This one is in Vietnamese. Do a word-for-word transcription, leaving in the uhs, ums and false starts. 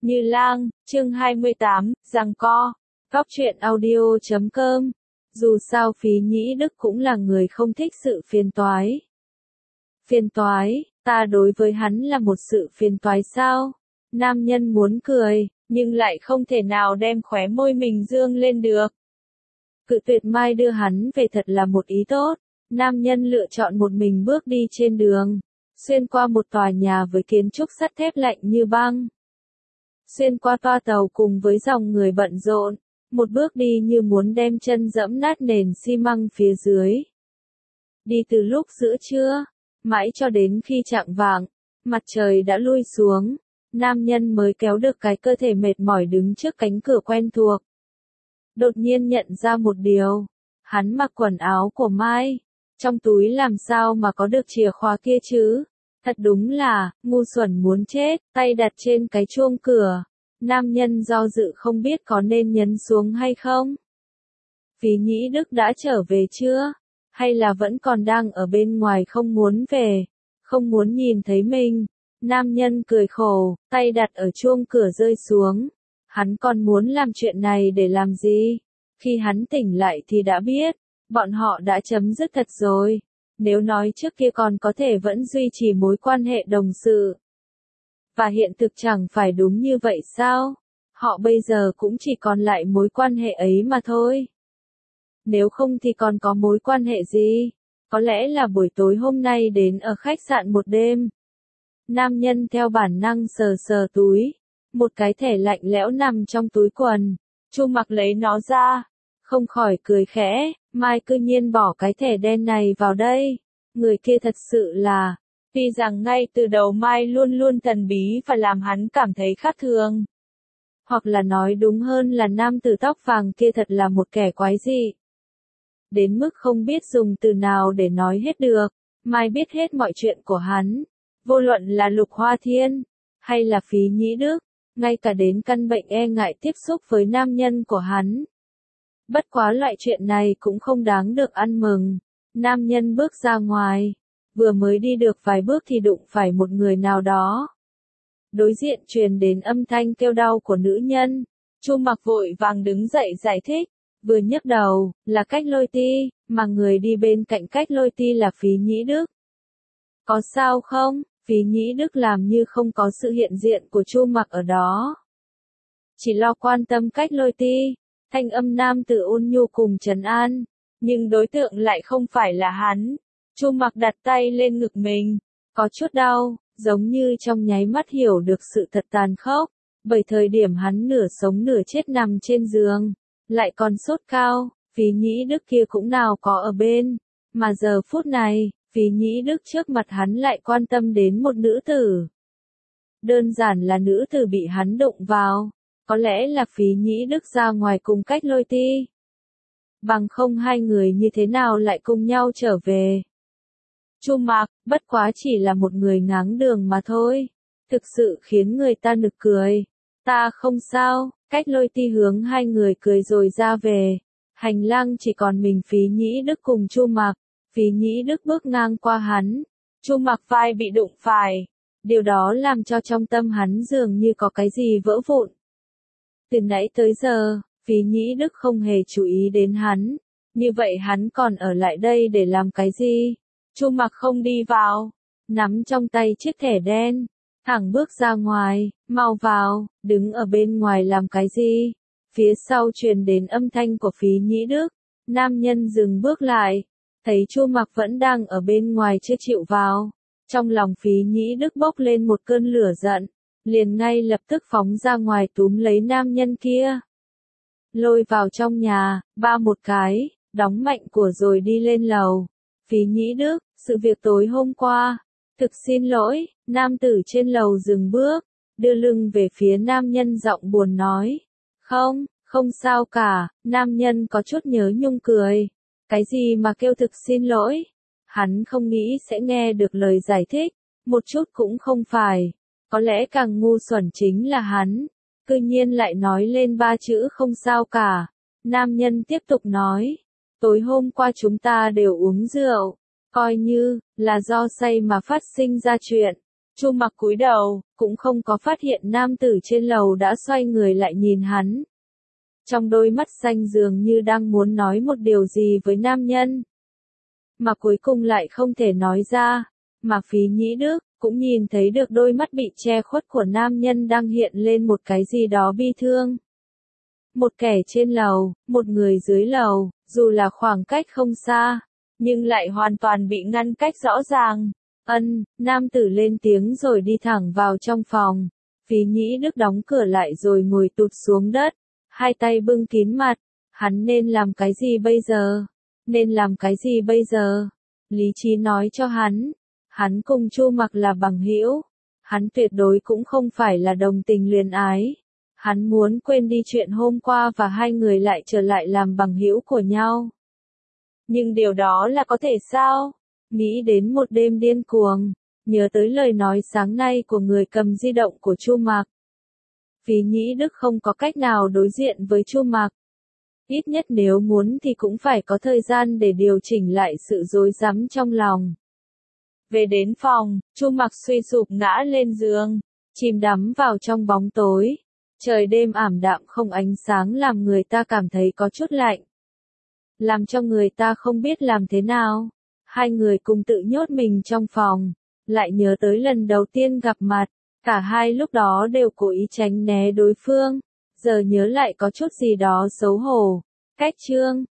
Như Lang, chương hai mươi tám, giằng co. Góc truyện audio chấm com. Dù sao Phí Nhĩ Đức cũng là người không thích sự phiền toái. Phiền toái, ta đối với hắn là một sự phiền toái sao? Nam nhân muốn cười, nhưng lại không thể nào đem khóe môi mình dương lên được. Cự tuyệt Mai đưa hắn về thật là một ý tốt. Nam nhân lựa chọn một mình bước đi trên đường, xuyên qua một tòa nhà với kiến trúc sắt thép lạnh như băng. Xuyên qua toa tàu cùng với dòng người bận rộn, một bước đi như muốn đem chân dẫm nát nền xi măng phía dưới. Đi từ lúc giữa trưa, mãi cho đến khi chạng vạng, mặt trời đã lui xuống, nam nhân mới kéo được cái cơ thể mệt mỏi đứng trước cánh cửa quen thuộc. Đột nhiên nhận ra một điều, hắn mặc quần áo của Mai, trong túi làm sao mà có được chìa khóa kia chứ? Thật đúng là, ngu xuẩn muốn chết, tay đặt trên cái chuông cửa. Nam nhân do dự không biết có nên nhấn xuống hay không. Phí Nhĩ Đức đã trở về chưa? Hay là vẫn còn đang ở bên ngoài không muốn về, không muốn nhìn thấy mình? Nam nhân cười khổ, tay đặt ở chuông cửa rơi xuống. Hắn còn muốn làm chuyện này để làm gì? Khi hắn tỉnh lại thì đã biết, bọn họ đã chấm dứt thật rồi. Nếu nói trước kia còn có thể vẫn duy trì mối quan hệ đồng sự. Và hiện thực chẳng phải đúng như vậy sao? Họ bây giờ cũng chỉ còn lại mối quan hệ ấy mà thôi. Nếu không thì còn có mối quan hệ gì? Có lẽ là buổi tối hôm nay đến ở khách sạn một đêm. Nam nhân theo bản năng sờ sờ túi. Một cái thẻ lạnh lẽo nằm trong túi quần. Chu Mặc lấy nó ra. Không khỏi cười khẽ, Mai cư nhiên bỏ cái thẻ đen này vào đây. Người kia thật sự là, vì rằng ngay từ đầu Mai luôn luôn thần bí và làm hắn cảm thấy khác thường. Hoặc là nói đúng hơn là nam tử tóc vàng kia thật là một kẻ quái dị. Đến mức không biết dùng từ nào để nói hết được, Mai biết hết mọi chuyện của hắn. Vô luận là Lục Hoa Thiên, hay là Phí Nhĩ Đức, ngay cả đến căn bệnh e ngại tiếp xúc với nam nhân của hắn. Bất quá loại chuyện này cũng không đáng được ăn mừng. Nam nhân bước ra ngoài, vừa mới đi được vài bước thì đụng phải một người nào đó. Đối diện truyền đến âm thanh kêu đau của nữ nhân. Chu Mặc vội vàng đứng dậy giải thích, vừa nhấc đầu, là Cách Lôi Ti, mà người đi bên cạnh Cách Lôi Ti là Phí Nhĩ Đức. Có sao không? Phí Nhĩ Đức làm như không có sự hiện diện của Chu Mặc ở đó. Chỉ lo quan tâm Cách Lôi Ti. Thanh âm nam tử ôn nhu cùng trấn an, nhưng đối tượng lại không phải là hắn. Chu Mặc đặt tay lên ngực mình, có chút đau, giống như trong nháy mắt hiểu được sự thật tàn khốc, bởi thời điểm hắn nửa sống nửa chết nằm trên giường, lại còn sốt cao, Phí Nhĩ Đức kia cũng nào có ở bên, mà giờ phút này, Phí Nhĩ Đức trước mặt hắn lại quan tâm đến một nữ tử. Đơn giản là nữ tử bị hắn đụng vào. Có lẽ là Phí Nhĩ Đức ra ngoài cùng Cách Lôi Ti. Bằng không hai người như thế nào lại cùng nhau trở về. Chu Mặc, bất quá chỉ là một người ngáng đường mà thôi. Thực sự khiến người ta nực cười. Ta không sao, Cách Lôi Ti hướng hai người cười rồi ra về. Hành lang chỉ còn mình Phí Nhĩ Đức cùng Chu Mặc. Phí Nhĩ Đức bước ngang qua hắn. Chu Mặc vai bị đụng phải. Điều đó làm cho trong tâm hắn dường như có cái gì vỡ vụn. Từ nãy tới giờ, Phí Nhĩ Đức không hề chú ý đến hắn. Như vậy hắn còn ở lại đây để làm cái gì? Chu Mặc không đi vào. Nắm trong tay chiếc thẻ đen. Thẳng bước ra ngoài, mau vào, đứng ở bên ngoài làm cái gì? Phía sau truyền đến âm thanh của Phí Nhĩ Đức. Nam nhân dừng bước lại. Thấy Chu Mặc vẫn đang ở bên ngoài chưa chịu vào. Trong lòng Phí Nhĩ Đức bốc lên một cơn lửa giận. Liền ngay lập tức phóng ra ngoài túm lấy nam nhân kia. Lôi vào trong nhà, ba một cái, đóng mạnh của rồi đi lên lầu. Phí Nhĩ Đức, sự việc tối hôm qua. Thực xin lỗi, nam tử trên lầu dừng bước, đưa lưng về phía nam nhân giọng buồn nói. Không, không sao cả, nam nhân có chút nhớ nhung cười. Cái gì mà kêu thực xin lỗi? Hắn không nghĩ sẽ nghe được lời giải thích, một chút cũng không phải. Có lẽ càng ngu xuẩn chính là hắn, cư nhiên lại nói lên ba chữ không sao cả. Nam nhân tiếp tục nói, tối hôm qua chúng ta đều uống rượu, coi như là do say mà phát sinh ra chuyện. Chu Mặc cúi đầu, cũng không có phát hiện nam tử trên lầu đã xoay người lại nhìn hắn. Trong đôi mắt xanh dường như đang muốn nói một điều gì với nam nhân. Mà cuối cùng lại không thể nói ra. Mà Phí Nhĩ Đức cũng nhìn thấy được đôi mắt bị che khuất của nam nhân đang hiện lên một cái gì đó bi thương. Một kẻ trên lầu, một người dưới lầu, dù là khoảng cách không xa, nhưng lại hoàn toàn bị ngăn cách rõ ràng. Ân, nam tử lên tiếng rồi đi thẳng vào trong phòng. Phí Nhĩ Đức đóng cửa lại rồi ngồi tụt xuống đất, hai tay bưng kín mặt. Hắn nên làm cái gì bây giờ? Nên làm cái gì bây giờ? Lý trí nói cho hắn, hắn cùng Chu Mặc là bằng hữu, hắn tuyệt đối cũng không phải là đồng tình luyến ái. Hắn muốn quên đi chuyện hôm qua và hai người lại trở lại làm bằng hữu của nhau. Nhưng điều đó là có thể sao? Nghĩ đến một đêm điên cuồng, nhớ tới lời nói sáng nay của người cầm di động của Chu Mặc. Phí Nhĩ Đức không có cách nào đối diện với Chu Mặc. Ít nhất nếu muốn thì cũng phải có thời gian để điều chỉnh lại sự rối rắm trong lòng. Về đến phòng, Chu Mặc suy sụp ngã lên giường, chìm đắm vào trong bóng tối. Trời đêm ảm đạm không ánh sáng làm người ta cảm thấy có chút lạnh. Làm cho người ta không biết làm thế nào. Hai người cùng tự nhốt mình trong phòng, lại nhớ tới lần đầu tiên gặp mặt. Cả hai lúc đó đều cố ý tránh né đối phương. Giờ nhớ lại có chút gì đó xấu hổ. Cách chương